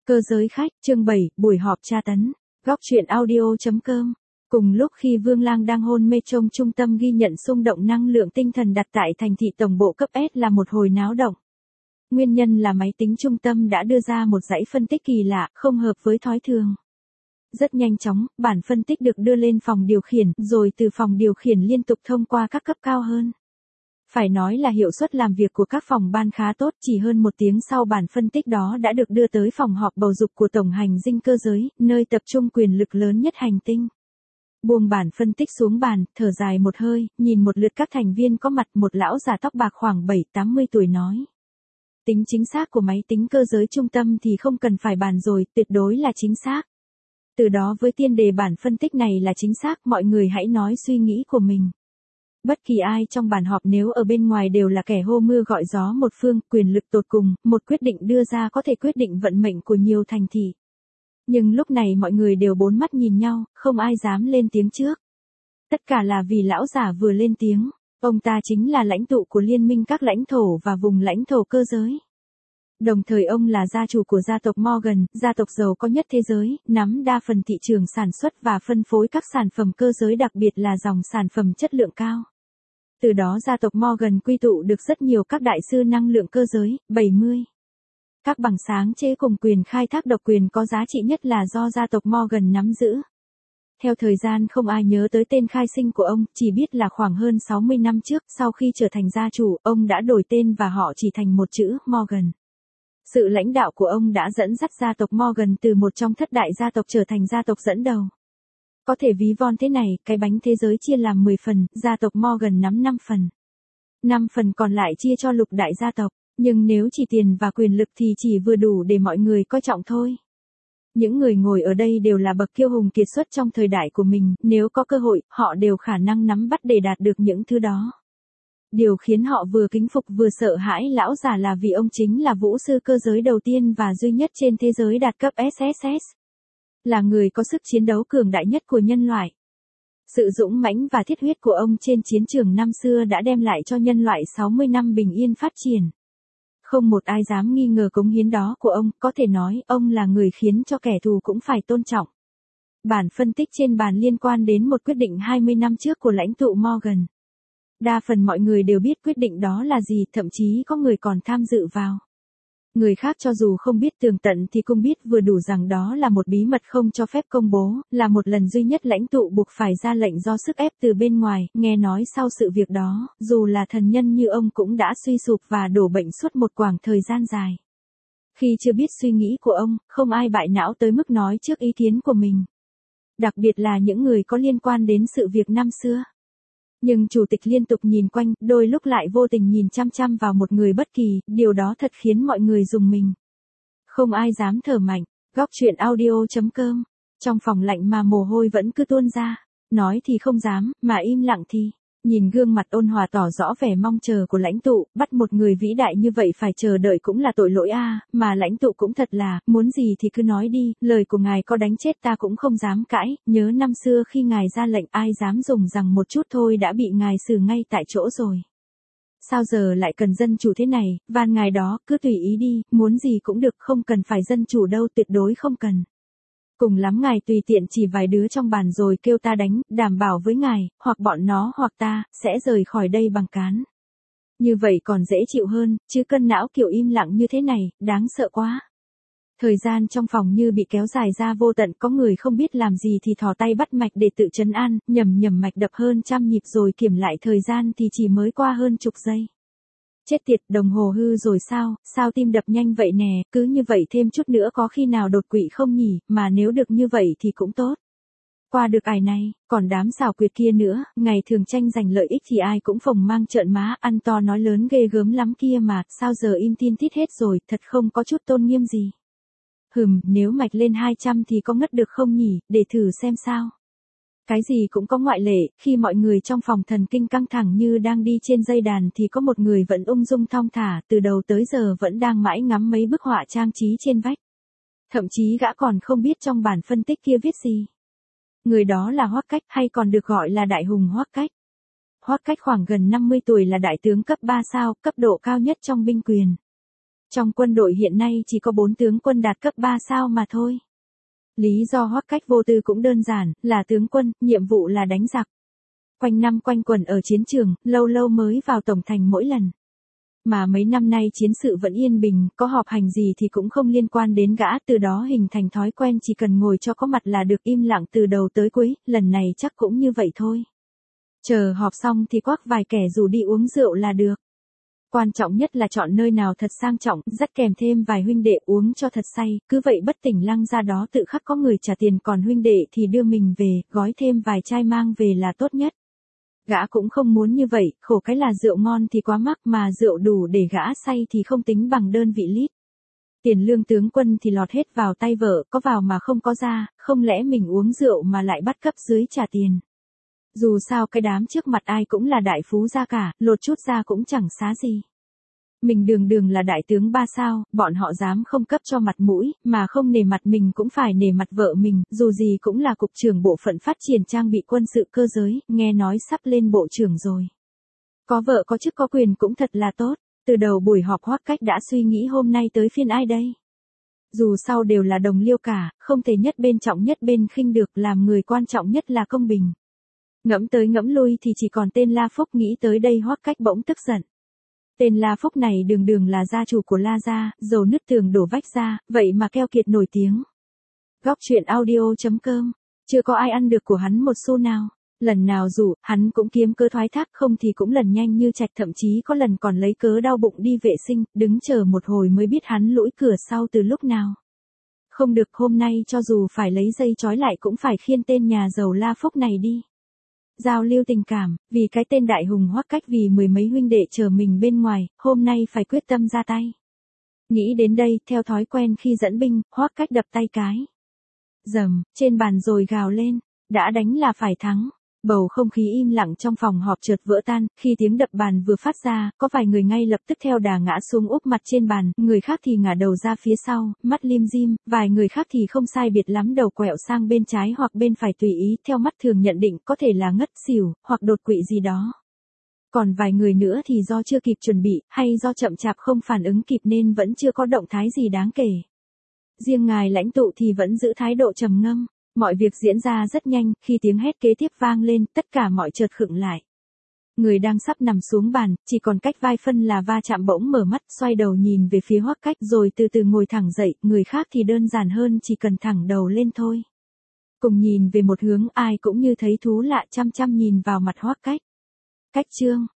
Cơ giới khách, chương 7, buổi họp tra tấn. Góc truyện audio.com. Cùng lúc khi Vương Lang đang hôn mê trong trung tâm ghi nhận xung động năng lượng tinh thần đặt tại thành thị tổng bộ cấp S là một hồi náo động. Nguyên nhân là máy tính trung tâm đã đưa ra một dãy phân tích kỳ lạ, không hợp với thói thường. Rất nhanh chóng, bản phân tích được đưa lên phòng điều khiển, rồi từ phòng điều khiển liên tục thông qua các cấp cao hơn. Phải nói là hiệu suất làm việc của các phòng ban khá tốt, chỉ hơn một tiếng sau bản phân tích đó đã được đưa tới phòng họp bầu dục của Tổng hành dinh cơ giới, nơi tập trung quyền lực lớn nhất hành tinh. Buông bản phân tích xuống bàn, thở dài một hơi, nhìn một lượt các thành viên có mặt, một lão già tóc bạc khoảng 7-80 tuổi nói. Tính chính xác của máy tính cơ giới trung tâm thì không cần phải bàn rồi, tuyệt đối là chính xác. Từ đó với tiên đề bản phân tích này là chính xác, mọi người hãy nói suy nghĩ của mình. Bất kỳ ai trong bàn họp nếu ở bên ngoài đều là kẻ hô mưa gọi gió một phương, quyền lực tột cùng, một quyết định đưa ra có thể quyết định vận mệnh của nhiều thành thị. Nhưng lúc này mọi người đều bốn mắt nhìn nhau, không ai dám lên tiếng trước. Tất cả là vì lão giả vừa lên tiếng, ông ta chính là lãnh tụ của liên minh các lãnh thổ và vùng lãnh thổ cơ giới. Đồng thời ông là gia chủ của gia tộc Morgan, gia tộc giàu có nhất thế giới, nắm đa phần thị trường sản xuất và phân phối các sản phẩm cơ giới, đặc biệt là dòng sản phẩm chất lượng cao. Từ đó gia tộc Morgan quy tụ được rất nhiều các đại sư năng lượng cơ giới, 70. Các bằng sáng chế cùng quyền khai thác độc quyền có giá trị nhất là do gia tộc Morgan nắm giữ. Theo thời gian không ai nhớ tới tên khai sinh của ông, chỉ biết là khoảng hơn 60 năm trước, sau khi trở thành gia chủ, ông đã đổi tên và họ chỉ thành một chữ, Morgan. Sự lãnh đạo của ông đã dẫn dắt gia tộc Morgan từ một trong thất đại gia tộc trở thành gia tộc dẫn đầu. Có thể ví von thế này, cái bánh thế giới chia làm 10 phần, gia tộc Morgan nắm 5 phần. 5 phần còn lại chia cho lục đại gia tộc, nhưng nếu chỉ tiền và quyền lực thì chỉ vừa đủ để mọi người coi trọng thôi. Những người ngồi ở đây đều là bậc kiêu hùng kiệt xuất trong thời đại của mình, nếu có cơ hội, họ đều khả năng nắm bắt để đạt được những thứ đó. Điều khiến họ vừa kính phục vừa sợ hãi lão già là vì ông chính là vũ sư cơ giới đầu tiên và duy nhất trên thế giới đạt cấp SSS. Là người có sức chiến đấu cường đại nhất của nhân loại. Sự dũng mãnh và thiết huyết của ông trên chiến trường năm xưa đã đem lại cho nhân loại 60 năm bình yên phát triển. Không một ai dám nghi ngờ cống hiến đó của ông, có thể nói ông là người khiến cho kẻ thù cũng phải tôn trọng. Bản phân tích trên bàn liên quan đến một quyết định 20 năm trước của lãnh tụ Morgan. Đa phần mọi người đều biết quyết định đó là gì, thậm chí có người còn tham dự vào. Người khác cho dù không biết tường tận thì cũng biết vừa đủ rằng đó là một bí mật không cho phép công bố, là một lần duy nhất lãnh tụ buộc phải ra lệnh do sức ép từ bên ngoài, nghe nói sau sự việc đó, dù là thần nhân như ông cũng đã suy sụp và đổ bệnh suốt một quãng thời gian dài. Khi chưa biết suy nghĩ của ông, không ai bại não tới mức nói trước ý kiến của mình. Đặc biệt là những người có liên quan đến sự việc năm xưa. Nhưng chủ tịch liên tục nhìn quanh, đôi lúc lại vô tình nhìn chăm chăm vào một người bất kỳ, điều đó thật khiến mọi người rùng mình. Không ai dám thở mạnh. Góc truyện audio.com. Trong phòng lạnh mà mồ hôi vẫn cứ tuôn ra. Nói thì không dám, mà im lặng thì. Nhìn gương mặt ôn hòa tỏ rõ vẻ mong chờ của lãnh tụ, bắt một người vĩ đại như vậy phải chờ đợi cũng là tội lỗi a, mà lãnh tụ cũng thật là, muốn gì thì cứ nói đi, lời của ngài có đánh chết ta cũng không dám cãi, nhớ năm xưa khi ngài ra lệnh ai dám dùng rằng một chút thôi đã bị ngài xử ngay tại chỗ rồi. Sao giờ lại cần dân chủ thế này, van ngài đó, cứ tùy ý đi, muốn gì cũng được, không cần phải dân chủ đâu, tuyệt đối không cần. Cùng lắm ngài tùy tiện chỉ vài đứa trong bàn rồi kêu ta đánh, đảm bảo với ngài, hoặc bọn nó hoặc ta, sẽ rời khỏi đây bằng cán. Như vậy còn dễ chịu hơn, chứ cân não kiểu im lặng như thế này, đáng sợ quá. Thời gian trong phòng như bị kéo dài ra vô tận, có người không biết làm gì thì thò tay bắt mạch để tự trấn an, nhầm mạch đập hơn 100 nhịp rồi kiểm lại thời gian thì chỉ mới qua hơn chục giây. Chết tiệt, đồng hồ hư rồi sao tim đập nhanh vậy nè, cứ như vậy thêm chút nữa có khi nào đột quỵ không nhỉ, mà nếu được như vậy thì cũng tốt. Qua được ải này, còn đám xảo quyệt kia nữa, ngày thường tranh giành lợi ích thì ai cũng phồng mang trợn má, ăn to nói lớn ghê gớm lắm kia mà, sao giờ im tin tít hết rồi, thật không có chút tôn nghiêm gì. Nếu mạch lên 200 thì có ngất được không nhỉ, để thử xem sao. Cái gì cũng có ngoại lệ, khi mọi người trong phòng thần kinh căng thẳng như đang đi trên dây đàn thì có một người vẫn ung dung thong thả, từ đầu tới giờ vẫn đang mãi ngắm mấy bức họa trang trí trên vách. Thậm chí gã còn không biết trong bản phân tích kia viết gì. Người đó là Hoắc Cách, hay còn được gọi là Đại Hùng Hoắc Cách. Hoắc Cách khoảng gần 50 tuổi, là đại tướng cấp 3 sao, cấp độ cao nhất trong binh quyền. Trong quân đội hiện nay chỉ có 4 tướng quân đạt cấp 3 sao mà thôi. Lý do Hoắc Cách vô tư cũng đơn giản, là tướng quân, nhiệm vụ là đánh giặc. Quanh năm quanh quẩn ở chiến trường, lâu lâu mới vào tổng thành mỗi lần. Mà mấy năm nay chiến sự vẫn yên bình, có họp hành gì thì cũng không liên quan đến gã, từ đó hình thành thói quen chỉ cần ngồi cho có mặt là được, im lặng từ đầu tới cuối, lần này chắc cũng như vậy thôi. Chờ họp xong thì quắc vài kẻ rủ đi uống rượu là được. Quan trọng nhất là chọn nơi nào thật sang trọng, dắt kèm thêm vài huynh đệ uống cho thật say, cứ vậy bất tỉnh lăng ra đó tự khắc có người trả tiền, còn huynh đệ thì đưa mình về, gói thêm vài chai mang về là tốt nhất. Gã cũng không muốn như vậy, khổ cái là rượu ngon thì quá mắc, mà rượu đủ để gã say thì không tính bằng đơn vị lít. Tiền lương tướng quân thì lọt hết vào tay vợ, có vào mà không có ra, không lẽ mình uống rượu mà lại bắt cấp dưới trả tiền. Dù sao cái đám trước mặt ai cũng là đại phú gia cả, lột chút ra cũng chẳng xá gì. Mình đường đường là đại tướng 3 sao, bọn họ dám không cấp cho mặt mũi, mà không nể mặt mình cũng phải nể mặt vợ mình, dù gì cũng là cục trưởng bộ phận phát triển trang bị quân sự cơ giới, nghe nói sắp lên bộ trưởng rồi. Có vợ có chức có quyền cũng thật là tốt, từ đầu buổi họp Hoắc Cách đã suy nghĩ hôm nay tới phiên ai đây. Dù sao đều là đồng liêu cả, không thể nhất bên trọng nhất bên khinh được, làm người quan trọng nhất là công bình. Ngẫm tới ngẫm lui thì chỉ còn tên La Phúc, nghĩ tới đây Hoắc Cách bỗng tức giận. Tên La Phúc này đường đường là gia chủ của La gia, dầu nứt tường đổ vách ra, vậy mà keo kiệt nổi tiếng. Góc truyện audio.com, chưa có ai ăn được của hắn một xu nào. Lần nào rủ, hắn cũng kiếm cớ thoái thác, không thì cũng lần nhanh như trạch, thậm chí có lần còn lấy cớ đau bụng đi vệ sinh, đứng chờ một hồi mới biết hắn lũi cửa sau từ lúc nào. Không được, hôm nay cho dù phải lấy dây trói lại cũng phải khiêng tên nhà giàu La Phúc này đi. Giao lưu tình cảm, vì cái tên đại hùng Hoắc Cách, vì mười mấy huynh đệ chờ mình bên ngoài, hôm nay phải quyết tâm ra tay. Nghĩ đến đây, theo thói quen khi dẫn binh, Hoắc Cách đập tay cái. Dầm, trên bàn rồi gào lên, đã đánh là phải thắng. Bầu không khí im lặng trong phòng họp chợt vỡ tan, khi tiếng đập bàn vừa phát ra, có vài người ngay lập tức theo đà ngã xuống úp mặt trên bàn, người khác thì ngả đầu ra phía sau, mắt lim dim, vài người khác thì không sai biệt lắm đầu quẹo sang bên trái hoặc bên phải tùy ý, theo mắt thường nhận định có thể là ngất xỉu, hoặc đột quỵ gì đó. Còn vài người nữa thì do chưa kịp chuẩn bị, hay do chậm chạp không phản ứng kịp nên vẫn chưa có động thái gì đáng kể. Riêng ngài lãnh tụ thì vẫn giữ thái độ trầm ngâm. Mọi việc diễn ra rất nhanh, khi tiếng hét kế tiếp vang lên, tất cả mọi chợt khựng lại. Người đang sắp nằm xuống bàn, chỉ còn cách vai phân là va chạm, bỗng mở mắt, xoay đầu nhìn về phía Hoắc Cách rồi từ từ ngồi thẳng dậy, người khác thì đơn giản hơn, chỉ cần thẳng đầu lên thôi. Cùng nhìn về một hướng, ai cũng như thấy thú lạ, chăm chăm nhìn vào mặt Hoắc Cách. Cách Trương,